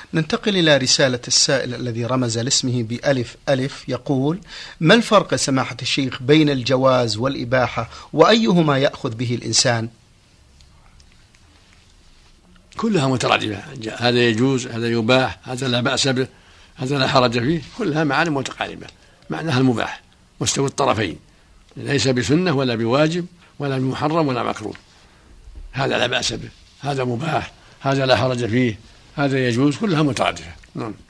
ننتقل إلى رسالة السائل الذي رمز لاسمه بألف ألف، يقول: ما الفرق سماحة الشيخ بين الجواز والإباحة، وأيهما يأخذ به الإنسان؟ كلها مترادفة، هذا يجوز، هذا يباح، هذا لا بأس به، هذا لا حرج فيه، كلها معاني متقاربة، معناها المباح مستوي الطرفين، ليس بسنة ولا بواجب ولا بمحرم ولا مكروه. هذا لا بأس به، هذا مباح، هذا لا حرج فيه، هذا يجوز، كلها مترادفة. نعم.